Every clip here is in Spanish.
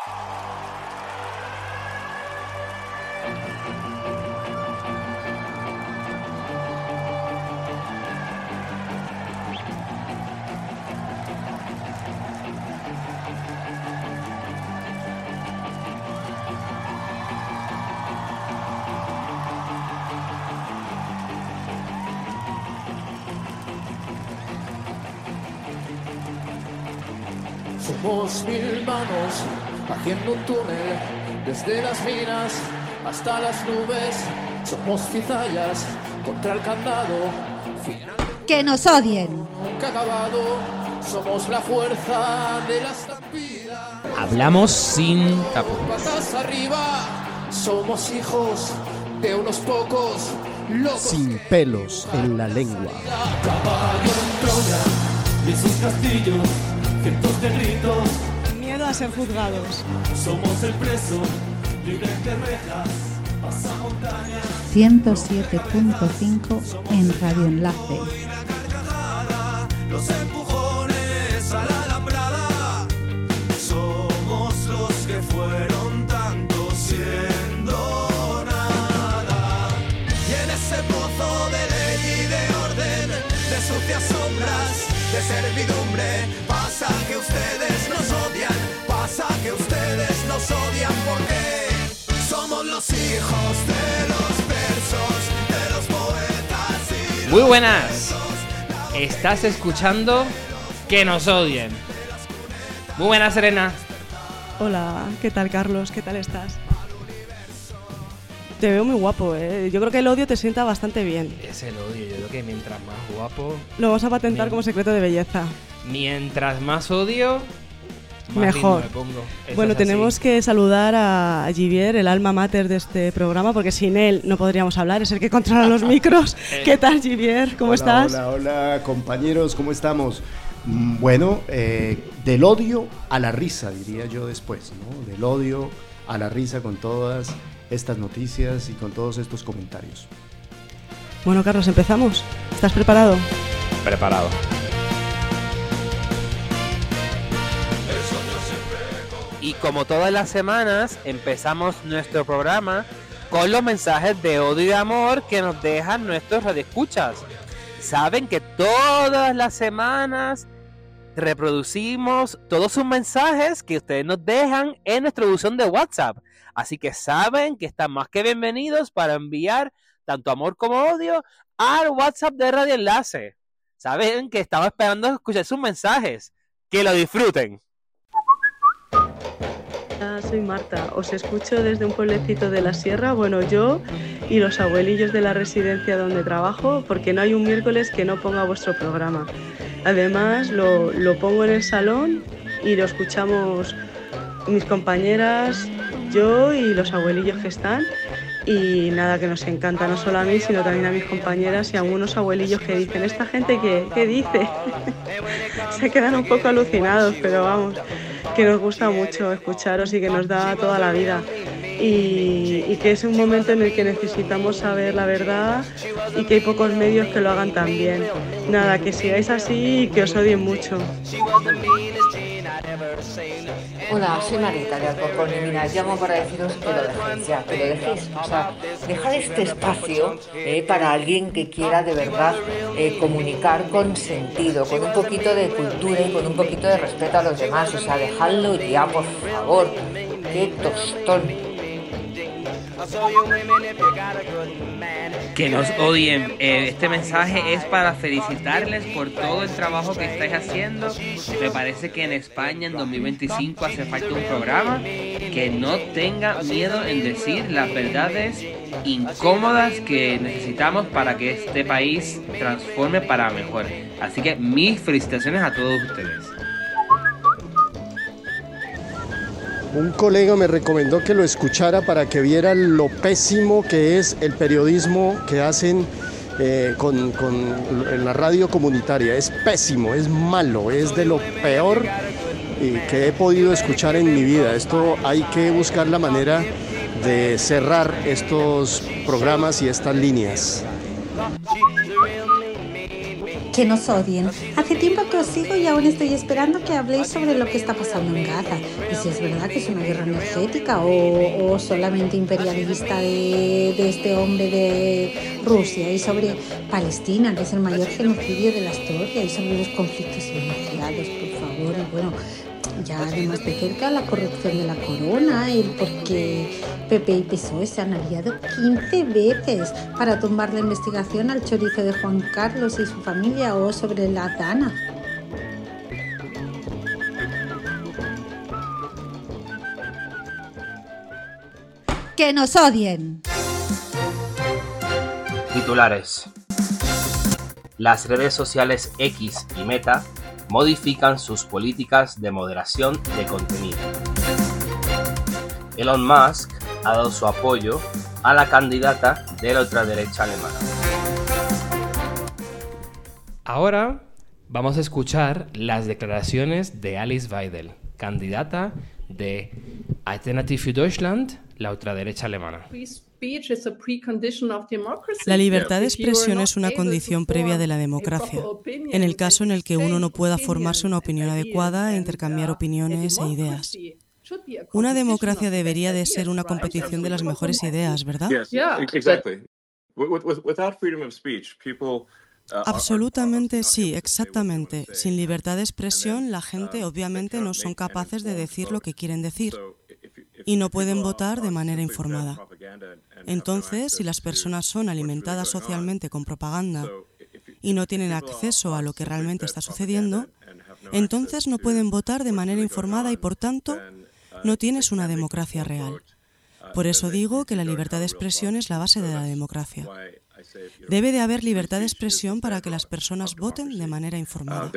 Somos 1000 manos haciendo un túnel desde las minas hasta las nubes. Somos cizallas contra el candado. Que nos odien. Nunca acabado. Somos la fuerza de la estampida. Hablamos sin tapujos. Patas arriba. Somos hijos de unos pocos locos. Sin pelos en la lengua. Caballo en Troya y sus castillos. Cientos de gritos. Miedo a ser juzgados. Somos el preso, libres de rejas, pasamontañas. 107.5 en Radio Enlace. Los empujones a la alambrada. Somos los que fueron tanto siendo nada. Y en ese pozo de ley y de orden, de sucias sombras, de servidumbre. Pasa que ustedes nos odian, pasa que ustedes nos odian porque somos los hijos de los versos, de los poetas y Muy buenas. Estás escuchando Que nos odien. Muy buenas, Serena. Hola, ¿qué tal, Carlos? ¿Qué tal estás? Te veo muy guapo, ¿eh? Yo creo que el odio te sienta bastante bien. Es el odio, yo creo que mientras más guapo... Lo vamos a patentar como secreto de belleza. Mientras más odio, más mejor. lindo me pongo. Bueno, tenemos que saludar a Givier, el alma mater de este programa, porque sin él no podríamos hablar, es el que controla los micros. ¿Qué tal, Givier? ¿Cómo estás? Hola, compañeros, ¿cómo estamos? Bueno, del odio a la risa, diría yo después, ¿no? Del odio a la risa con todas estas noticias y con todos estos comentarios. Bueno, Carlos, empezamos. ¿Estás preparado? Preparado. Y como todas las semanas, empezamos nuestro programa con los mensajes de odio y de amor que nos dejan nuestros radioescuchas. Saben que todas las semanas reproducimos todos sus mensajes que ustedes nos dejan en nuestra buzón de WhatsApp. Así que saben que están más que bienvenidos para enviar tanto amor como odio al WhatsApp de Radio Enlace. Saben que estamos esperando escuchar sus mensajes. Que lo disfruten. Soy Marta, os escucho desde un pueblecito de la sierra, bueno, yo y los abuelillos de la residencia donde trabajo, porque no hay un miércoles que no ponga vuestro programa. Además, lo pongo en el salón y lo escuchamos mis compañeras, yo y los abuelillos que están, y nada, que nos encanta, no solo a mí, sino también a mis compañeras y a algunos abuelillos que dicen, ¿esta gente qué dice? Se quedan un poco alucinados, pero vamos, que nos gusta mucho escucharos y que nos da toda la vida. Y que es un momento en el que necesitamos saber la verdad y que hay pocos medios que lo hagan tan bien. Nada, que sigáis así y que os odien mucho. Hola, soy Marita de Alcorcón y mira, llamo para deciros que lo dejéis ya, que lo dejéis. O sea, dejad este espacio para alguien que quiera de verdad comunicar con sentido, con un poquito de cultura y con un poquito de respeto a los demás. O sea, dejadlo ya, por favor. ¡Qué tostón! Que nos odien. Este mensaje es para felicitarles por todo el trabajo que estáis haciendo. Me parece que en España en 2025 hace falta un programa que no tenga miedo en decir las verdades incómodas que necesitamos para que este país transforme para mejor. Así que mis felicitaciones a todos ustedes. Un colega me recomendó que lo escuchara para que viera lo pésimo que es el periodismo que hacen en la radio comunitaria. Es pésimo, es malo, es de lo peor que he podido escuchar en mi vida. Esto hay que buscar la manera de cerrar estos programas y estas líneas. Que nos odien. Hace tiempo que os sigo y aún estoy esperando que habléis sobre lo que está pasando en Gaza. Y si es verdad que es una guerra energética o solamente imperialista de este hombre de Rusia. Y sobre Palestina, que es el mayor genocidio de la historia. Y sobre los conflictos silenciados, por favor. Y bueno, ya además de cerca la corrupción de la corona, el por qué PP y PSOE se han aliado 15 veces para tumbar la investigación al chorizo de Juan Carlos y su familia o sobre la Dana. ¡Que nos odien! Titulares. Las redes sociales X y Meta modifican sus políticas de moderación de contenido. Elon Musk ha dado su apoyo a la candidata de la ultraderecha alemana. Ahora vamos a escuchar las declaraciones de Alice Weidel, candidata de Alternative für Deutschland, la ultraderecha alemana. La libertad de expresión es una condición previa de la democracia, en el caso en el que uno no pueda formarse una opinión adecuada e intercambiar opiniones e ideas. Una democracia debería de ser una competición de las mejores ideas, ¿verdad? Absolutamente sí, exactamente. Sin libertad de expresión, la gente obviamente no son capaces de decir lo que quieren decir y no pueden votar de manera informada. Entonces, si las personas son alimentadas socialmente con propaganda y no tienen acceso a lo que realmente está sucediendo, entonces no pueden votar de manera informada y, por tanto, no tienes una democracia real. Por eso digo que la libertad de expresión es la base de la democracia. Debe de haber libertad de expresión para que las personas voten de manera informada.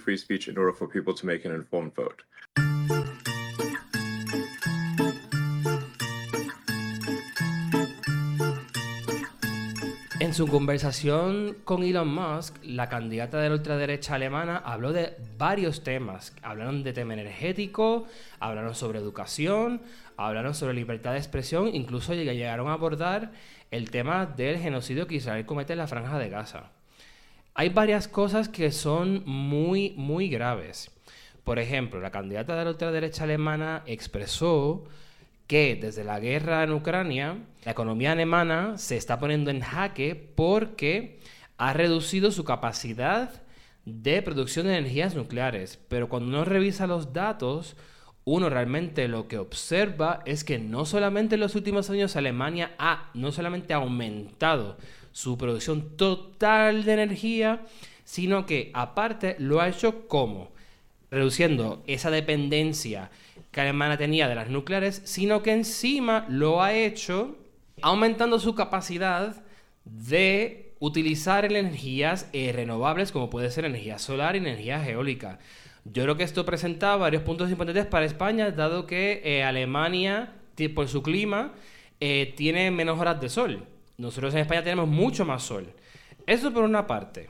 En su conversación con Elon Musk, la candidata de la ultraderecha alemana habló de varios temas. Hablaron de tema energético, hablaron sobre educación, hablaron sobre libertad de expresión, incluso llegaron a abordar el tema del genocidio que Israel comete en la Franja de Gaza. Hay varias cosas que son muy, muy graves. Por ejemplo, la candidata de la ultraderecha alemana expresó que desde la guerra en Ucrania, la economía alemana se está poniendo en jaque porque ha reducido su capacidad de producción de energías nucleares. Pero cuando uno revisa los datos, uno realmente lo que observa es que no solamente en los últimos años Alemania no solamente ha aumentado su producción total de energía, sino que aparte lo ha hecho ¿cómo? Reduciendo esa dependencia que Alemania tenía de las nucleares, sino que encima lo ha hecho aumentando su capacidad de utilizar energías renovables, como puede ser energía solar y energía eólica. Yo creo que esto presenta varios puntos importantes para España, dado que Alemania, por su clima, tiene menos horas de sol. Nosotros en España tenemos mucho más sol. Eso por una parte.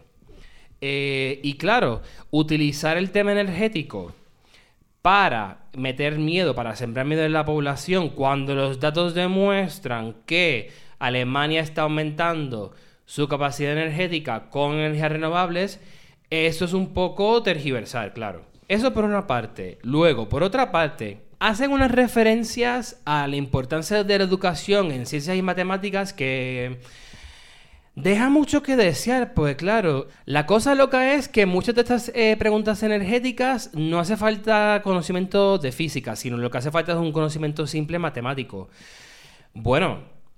Y claro, utilizar el tema energético para meter miedo, para sembrar miedo en la población, cuando los datos demuestran que Alemania está aumentando su capacidad energética con energías renovables, eso es un poco tergiversar, claro. Eso por una parte. Luego, por otra parte, hacen unas referencias a la importancia de la educación en ciencias y matemáticas que deja mucho que desear, pues claro, la cosa loca es que muchas de estas preguntas energéticas no hace falta conocimiento de física, sino lo que hace falta es un conocimiento simple matemático. Bueno,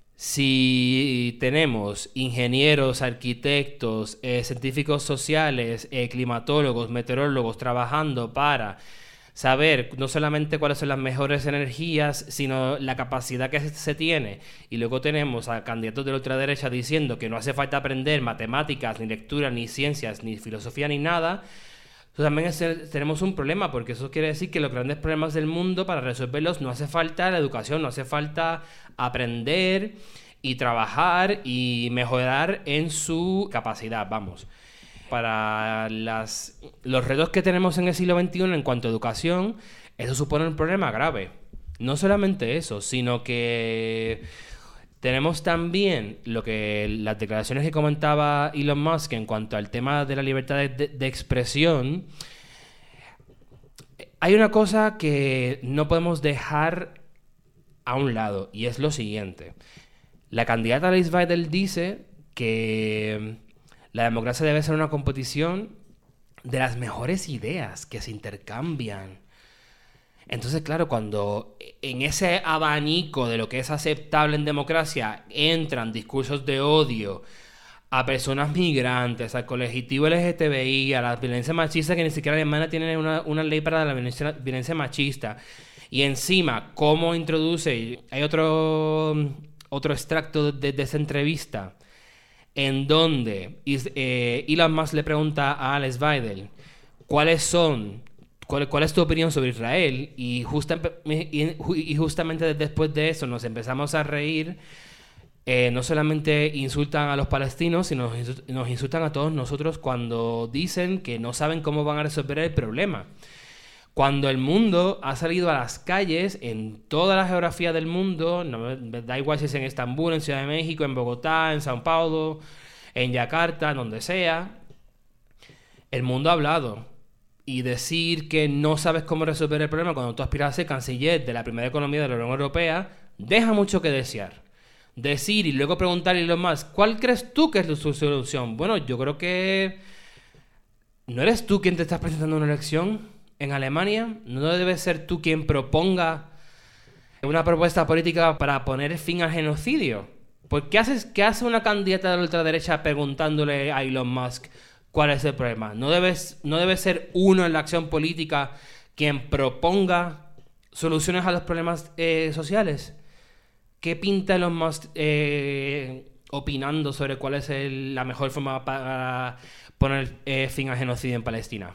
si tenemos ingenieros, arquitectos, científicos sociales, climatólogos, meteorólogos trabajando para saber no solamente cuáles son las mejores energías, sino la capacidad que se tiene. Y luego tenemos a candidatos de la ultraderecha diciendo que no hace falta aprender matemáticas, ni lectura, ni ciencias, ni filosofía, ni nada. Entonces también tenemos un problema, porque eso quiere decir que los grandes problemas del mundo, para resolverlos, no hace falta la educación, no hace falta aprender y trabajar y mejorar en su capacidad, vamos. Para los retos que tenemos en el siglo XXI en cuanto a educación, eso supone un problema grave. No solamente eso, sino que Tenemos también las declaraciones que comentaba Elon Musk en cuanto al tema de la libertad de expresión. Hay una cosa que no podemos dejar a un lado, y es lo siguiente. La candidata Alice Weidel dice que la democracia debe ser una competición de las mejores ideas que se intercambian. Entonces, claro, cuando en ese abanico de lo que es aceptable en democracia entran discursos de odio a personas migrantes, al colectivo LGTBI, a la violencia machista, que ni siquiera Alemania tiene una ley para la violencia machista, y encima, cómo introduce... Hay otro extracto de esa entrevista en donde Elon Musk le pregunta a Alice Weidel ¿cuál es tu opinión sobre Israel? Y justamente después de eso nos empezamos a reír. No solamente insultan a los palestinos, sino nos insultan a todos nosotros cuando dicen que no saben cómo van a resolver el problema. Cuando el mundo ha salido a las calles, en toda la geografía del mundo, no, da igual si es en Estambul, en Ciudad de México, en Bogotá, en Sao Paulo, en Yakarta, donde sea, el mundo ha hablado. Y decir que no sabes cómo resolver el problema cuando tú aspiras a ser canciller de la primera economía de la Unión Europea, deja mucho que desear. Decir y luego preguntarle a Elon Musk, ¿cuál crees tú que es su solución? Bueno, yo creo que no eres tú quien te estás presentando una elección en Alemania. No debes ser tú quien proponga una propuesta política para poner fin al genocidio. ¿Por qué hace una candidata de la ultraderecha preguntándole a Elon Musk cuál es el problema? ¿No debe ser uno en la acción política quien proponga soluciones a los problemas sociales? ¿Qué pinta Elon Musk opinando sobre cuál es la mejor forma para poner fin al genocidio en Palestina?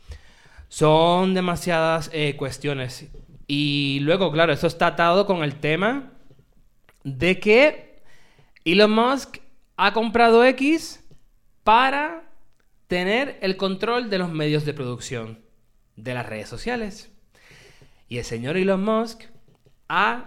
Son demasiadas cuestiones. Y luego, claro, esto está atado con el tema de que Elon Musk ha comprado X para tener el control de los medios de producción de las redes sociales. Y el señor Elon Musk ha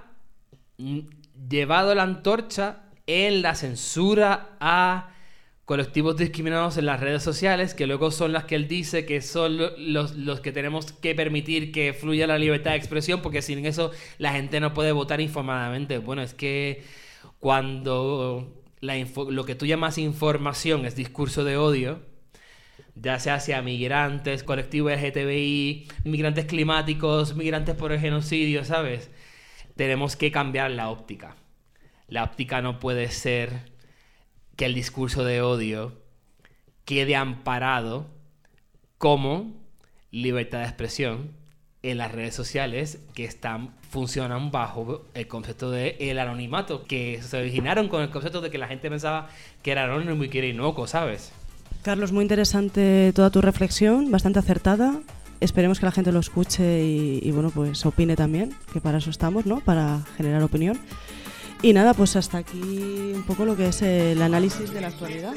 llevado la antorcha en la censura a colectivos discriminados en las redes sociales, que luego son las que él dice que son los que tenemos que permitir que fluya la libertad de expresión, porque sin eso la gente no puede votar informadamente. Bueno, es que cuando lo que tú llamas información es discurso de odio, ya sea hacia migrantes, colectivos LGTBI, migrantes climáticos, migrantes por el genocidio, ¿sabes? Tenemos que cambiar la óptica. La óptica no puede ser que el discurso de odio quede amparado como libertad de expresión en las redes sociales que funcionan bajo el concepto de el anonimato, que se originaron con el concepto de que la gente pensaba que era anónimo y que era inocuo, ¿sabes? Carlos, muy interesante toda tu reflexión, bastante acertada. Esperemos que la gente lo escuche y bueno, pues opine también, que para eso estamos, ¿no? Para generar opinión. Y nada, pues hasta aquí un poco lo que es el análisis de la actualidad.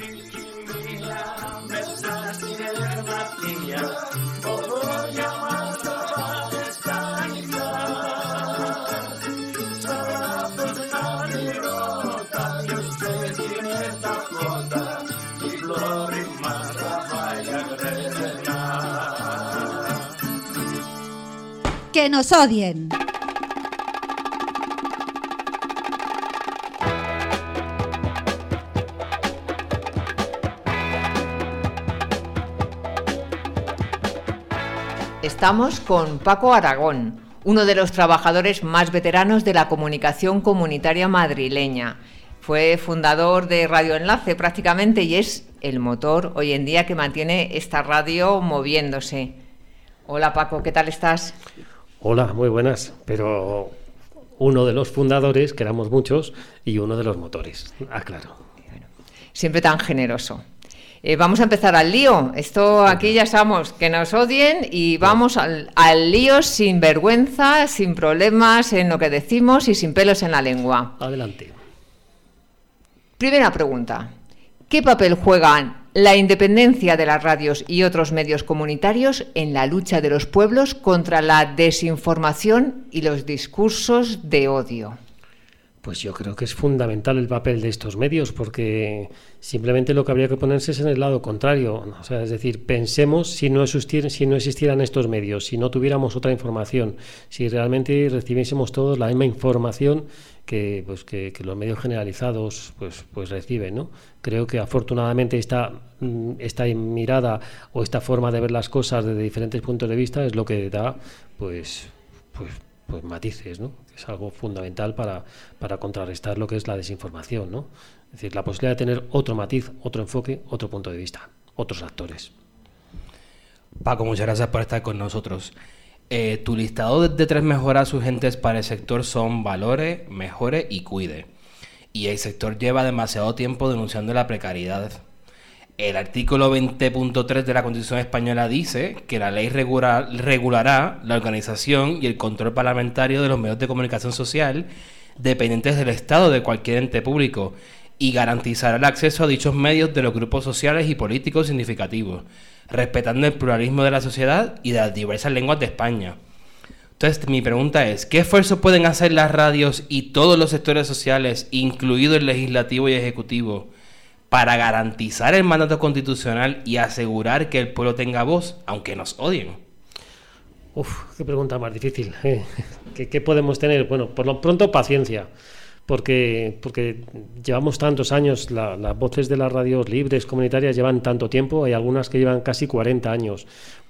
Que nos odien. Estamos con Paco Aragón, uno de los trabajadores más veteranos de la comunicación comunitaria madrileña. Fue fundador de Radio Enlace prácticamente y es el motor hoy en día que mantiene esta radio moviéndose. Hola Paco, ¿qué tal estás? Hola, muy buenas, pero uno de los fundadores, que éramos muchos, y uno de los motores, claro. Bueno, siempre tan generoso. Vamos a empezar al lío. Esto aquí ya sabemos, que nos odien y vamos al lío sin vergüenza, sin problemas en lo que decimos y sin pelos en la lengua. Adelante. Primera pregunta. ¿Qué papel juegan la independencia de las radios y otros medios comunitarios en la lucha de los pueblos contra la desinformación y los discursos de odio? Pues yo creo que es fundamental el papel de estos medios, porque simplemente lo que habría que ponerse es en el lado contrario. O sea, es decir, pensemos si no existieran estos medios, si no tuviéramos otra información, si realmente recibiésemos todos la misma información que los medios generalizados pues reciben, ¿no? Creo que afortunadamente esta mirada o esta forma de ver las cosas desde diferentes puntos de vista es lo que da pues matices, ¿no? Es algo fundamental para contrarrestar lo que es la desinformación, ¿no? Es decir, la posibilidad de tener otro matiz, otro enfoque, otro punto de vista, otros actores. Paco, muchas gracias por estar con nosotros. Tu listado de 3 mejoras urgentes para el sector son valore, mejore y cuide. Y el sector lleva demasiado tiempo denunciando la precariedad. El artículo 20.3 de la Constitución Española dice que la ley regulará la organización y el control parlamentario de los medios de comunicación social dependientes del Estado de cualquier ente público y garantizará el acceso a dichos medios de los grupos sociales y políticos significativos, respetando el pluralismo de la sociedad y de las diversas lenguas de España. Entonces, mi pregunta es, ¿qué esfuerzos pueden hacer las radios y todos los sectores sociales, incluido el legislativo y ejecutivo, para garantizar el mandato constitucional y asegurar que el pueblo tenga voz, aunque nos odien? Qué pregunta más difícil. ¿Qué podemos tener? Bueno, por lo pronto, paciencia. Porque llevamos tantos años, las voces de las radios libres, comunitarias, llevan tanto tiempo, hay algunas que llevan casi 40 años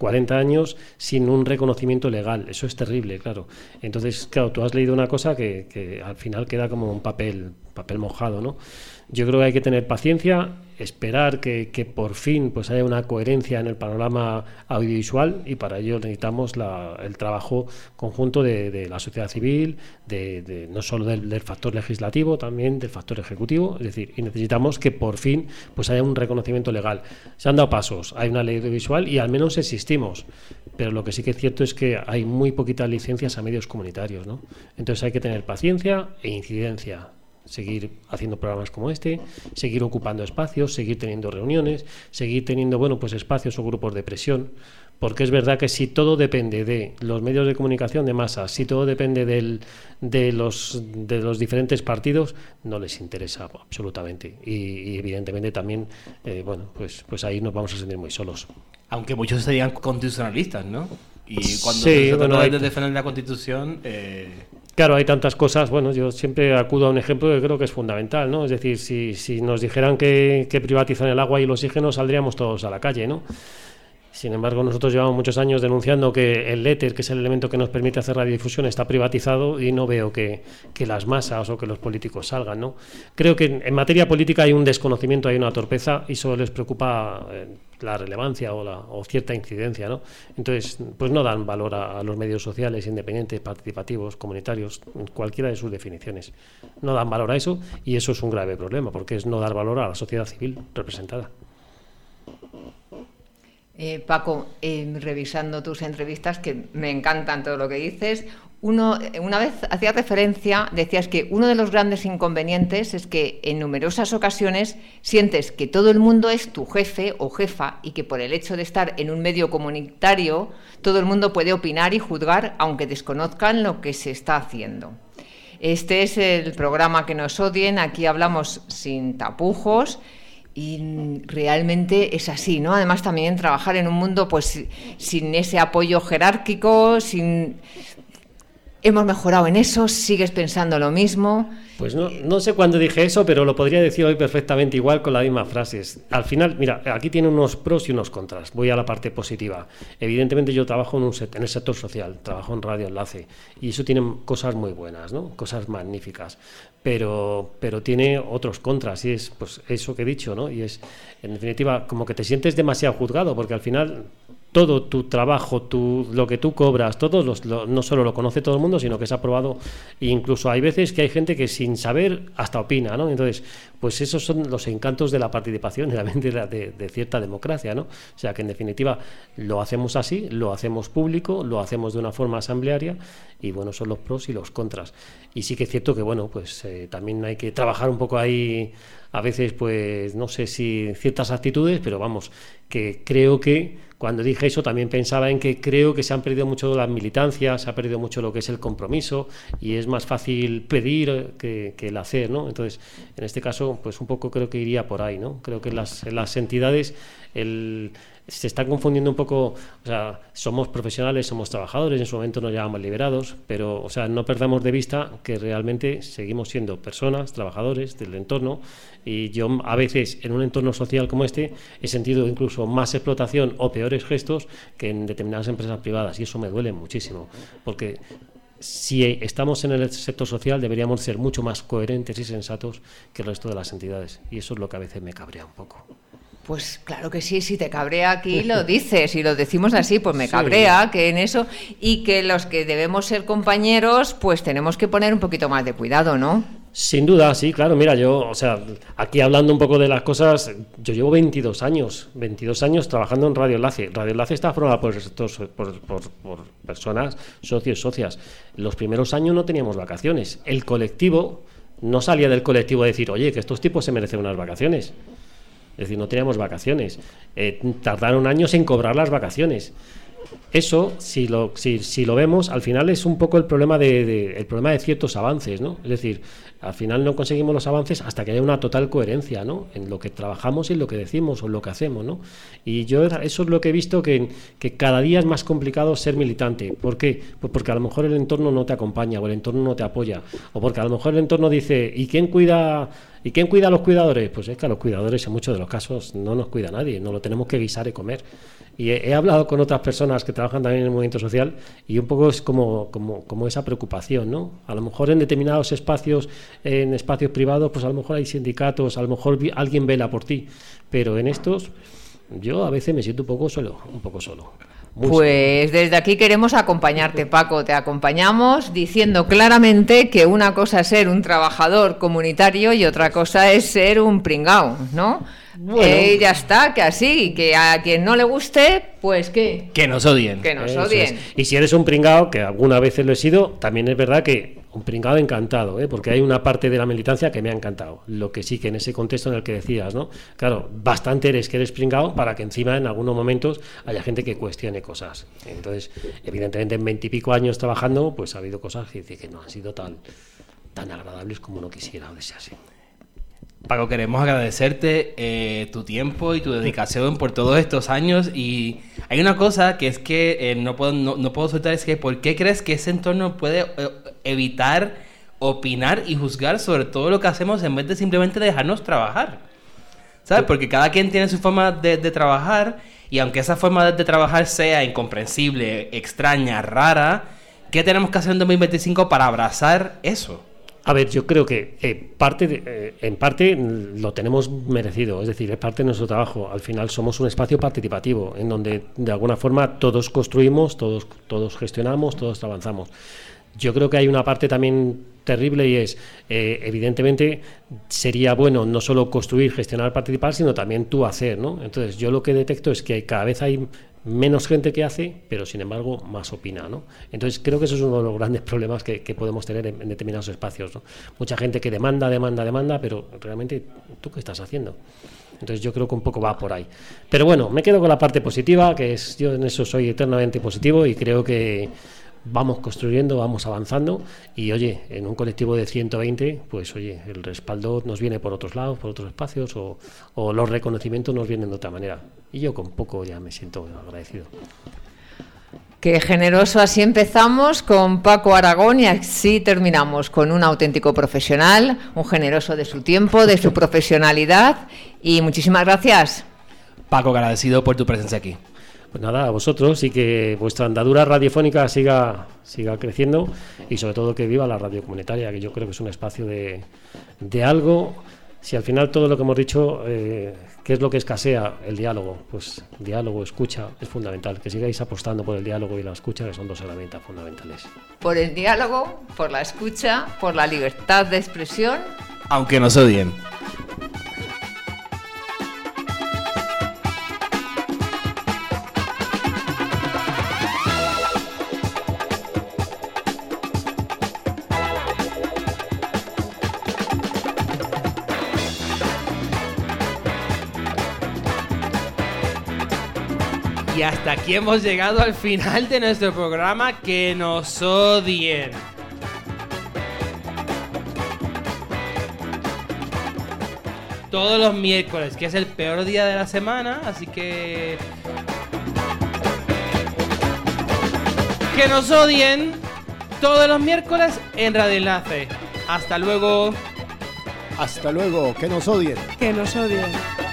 sin un reconocimiento legal, eso es terrible, claro. Entonces, claro, tú has leído una cosa que al final queda como un papel mojado, ¿no? Yo creo que hay que tener paciencia, esperar que por fin pues haya una coherencia en el panorama audiovisual, y para ello necesitamos el trabajo conjunto de la sociedad civil, no solo del factor legislativo, también del factor ejecutivo, es decir, y necesitamos que por fin pues haya un reconocimiento legal. Se han dado pasos, hay una ley audiovisual y al menos existimos, pero lo que sí que es cierto es que hay muy poquitas licencias a medios comunitarios, ¿no? Entonces hay que tener paciencia e incidencia. Seguir haciendo programas como este, seguir ocupando espacios, seguir teniendo reuniones, seguir teniendo espacios o grupos de presión, porque es verdad que si todo depende de los medios de comunicación de masas, si todo depende de los diferentes partidos, no les interesa absolutamente, y evidentemente también pues ahí nos vamos a sentir muy solos. Aunque muchos serían constitucionalistas, ¿no? Y cuando se trata de defender la Constitución... Claro, hay tantas cosas. Bueno, yo siempre acudo a un ejemplo que creo que es fundamental, ¿no? Es decir, si nos dijeran que privatizan el agua y el oxígeno, saldríamos todos a la calle, ¿no? Sin embargo, nosotros llevamos muchos años denunciando que el éter, que es el elemento que nos permite hacer radiodifusión, está privatizado, y no veo que las masas o que los políticos salgan, ¿no? Creo que en materia política hay un desconocimiento, hay una torpeza, y solo les preocupa la relevancia o cierta incidencia, ¿no? Entonces, pues no dan valor a los medios sociales, independientes, participativos, comunitarios, cualquiera de sus definiciones. No dan valor a eso, y eso es un grave problema, porque es no dar valor a la sociedad civil representada. Paco, revisando tus entrevistas, que me encantan todo lo que dices, una vez hacías referencia, decías que uno de los grandes inconvenientes es que en numerosas ocasiones sientes que todo el mundo es tu jefe o jefa, y que por el hecho de estar en un medio comunitario todo el mundo puede opinar y juzgar aunque desconozcan lo que se está haciendo. Este es el programa Que nos odien, aquí hablamos sin tapujos. Y realmente es así, ¿no? Además, también trabajar en un mundo pues sin ese apoyo jerárquico, ¿hemos mejorado en eso? ¿Sigues pensando lo mismo? Pues no sé cuándo dije eso, pero lo podría decir hoy perfectamente igual con las mismas frases. Al final, mira, aquí tiene unos pros y unos contras. Voy a la parte positiva. Evidentemente yo trabajo en el sector social, trabajo en Radio Enlace, y eso tiene cosas muy buenas, ¿no? Cosas magníficas. Pero tiene otros contras, y es pues eso que he dicho, ¿no? Y es, en definitiva, como que te sientes demasiado juzgado, porque al final todo tu trabajo, lo que tú cobras, no solo lo conoce todo el mundo, sino que es aprobado, e incluso hay veces que hay gente que sin saber hasta opina, ¿no? Entonces, pues esos son los encantos de la participación y también de cierta democracia, ¿no? O sea, que en definitiva lo hacemos así, lo hacemos público, lo hacemos de una forma asamblearia y bueno, son los pros y los contras. Y sí que es cierto que bueno, pues también hay que trabajar un poco ahí, a veces pues no sé si ciertas actitudes, pero vamos, que creo que cuando dije eso también pensaba en que creo que se han perdido mucho las militancias, se ha perdido mucho lo que es el compromiso y es más fácil pedir que el hacer, ¿no? Entonces, en este caso, pues un poco creo que iría por ahí, ¿no? Creo que en las entidades se está confundiendo un poco, o sea, somos profesionales, somos trabajadores, en su momento nos llamamos liberados, pero, o sea, no perdamos de vista que realmente seguimos siendo personas, trabajadores del entorno, y yo a veces en un entorno social como este he sentido incluso más explotación o peores gestos que en determinadas empresas privadas, y eso me duele muchísimo, porque si estamos en el sector social deberíamos ser mucho más coherentes y sensatos que el resto de las entidades, y eso es lo que a veces me cabrea un poco. Pues claro que sí, si te cabrea aquí lo dices y lo decimos así, pues me cabrea que en eso, y que los que debemos ser compañeros pues tenemos que poner un poquito más de cuidado, ¿no? Sin duda, sí, claro, mira, yo, o sea, aquí hablando un poco de las cosas, yo llevo 22 años trabajando en Radio Enlace. Radio Enlace está formada por personas, socios, socias. Los primeros años no teníamos vacaciones. El colectivo no salía del colectivo a decir, oye, que estos tipos se merecen unas vacaciones. Es decir, no teníamos vacaciones. Tardaron años en cobrar las vacaciones. Eso, si lo vemos, al final es un poco el problema el problema de ciertos avances, ¿no? Es decir, al final no conseguimos los avances hasta que haya una total coherencia, ¿no? En lo que trabajamos y en lo que decimos o en lo que hacemos, ¿no? Y yo eso es lo que he visto, que cada día es más complicado ser militante. ¿Por qué? Pues porque a lo mejor el entorno no te acompaña o el entorno no te apoya, o porque a lo mejor el entorno dice, ¿y quién cuida a los cuidadores? Pues es que a los cuidadores en muchos de los casos no nos cuida nadie, no lo tenemos que guisar y comer. Y he hablado con otras personas que trabajan también en el movimiento social y un poco es como esa preocupación, ¿no? A lo mejor en determinados espacios, en espacios privados, pues a lo mejor hay sindicatos, a lo mejor alguien vela por ti, pero en estos yo a veces me siento un poco solo. Pues desde aquí queremos acompañarte, Paco, te acompañamos diciendo claramente que una cosa es ser un trabajador comunitario y otra cosa es ser un pringao, ¿no? Bueno, ya está, que así, que a quien no le guste, pues que nos odien. Que nos odien. Y si eres un pringao, que algunas veces lo he sido, también es verdad que un pringao encantado, porque hay una parte de la militancia que me ha encantado. Lo que sí que en ese contexto en el que decías, ¿no? Claro, bastante eres que eres pringao para que encima en algunos momentos haya gente que cuestione cosas. Entonces, evidentemente en 20 y pico años trabajando, pues ha habido cosas que no han sido tan agradables como uno quisiera o desease. Paco, queremos agradecerte tu tiempo y tu dedicación por todos estos años, y hay una cosa que es que no puedo soltar, es que ¿por qué crees que ese entorno puede evitar opinar y juzgar sobre todo lo que hacemos en vez de simplemente dejarnos trabajar? ¿Sabes? Porque cada quien tiene su forma de trabajar, y aunque esa forma de trabajar sea incomprensible, extraña, rara, ¿qué tenemos que hacer en 2025 para abrazar eso? A ver, yo creo que en parte lo tenemos merecido, es decir, es parte de nuestro trabajo. Al final somos un espacio participativo en donde de alguna forma todos construimos, todos gestionamos, todos avanzamos. Yo creo que hay una parte también terrible y es, evidentemente, sería bueno no solo construir, gestionar, participar, sino también tú hacer, ¿no? Entonces, yo lo que detecto es que cada vez hay menos gente que hace, pero sin embargo más opina, ¿no? Entonces creo que eso es uno de los grandes problemas que podemos tener en determinados espacios, ¿no? Mucha gente que demanda, pero realmente ¿tú qué estás haciendo? Entonces yo creo que un poco va por ahí. Pero bueno, me quedo con la parte positiva, que es, yo en eso soy eternamente positivo y creo que vamos construyendo, vamos avanzando, y oye, en un colectivo de 120, pues oye, el respaldo nos viene por otros lados, por otros espacios, o los reconocimientos nos vienen de otra manera, y yo con poco ya me siento agradecido. Qué generoso, así empezamos con Paco Aragón y así terminamos con un auténtico profesional, un generoso de su tiempo, de su profesionalidad, y muchísimas gracias. Paco, agradecido por tu presencia aquí. Pues nada, a vosotros, y que vuestra andadura radiofónica siga creciendo, y sobre todo que viva la radio comunitaria, que yo creo que es un espacio de algo. Si al final todo lo que hemos dicho, ¿qué es lo que escasea? El diálogo. Pues diálogo, escucha, es fundamental. Que sigáis apostando por el diálogo y la escucha, que son dos herramientas fundamentales. Por el diálogo, por la escucha, por la libertad de expresión. Aunque nos odien. Y hasta aquí hemos llegado al final de nuestro programa. Que nos odien. Todos los miércoles, que es el peor día de la semana, así que nos odien todos los miércoles en Radio Enlace. Hasta luego. Hasta luego, que nos odien. Que nos odien.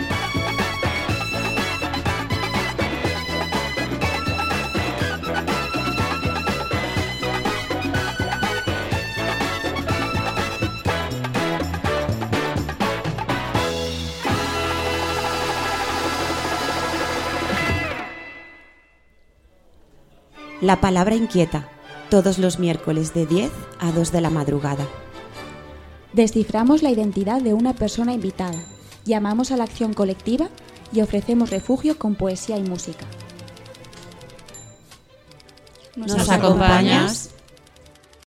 La palabra inquieta, todos los miércoles de 10 a 2 de la madrugada. Desciframos la identidad de una persona invitada, llamamos a la acción colectiva y ofrecemos refugio con poesía y música. ¿Nos acompañas?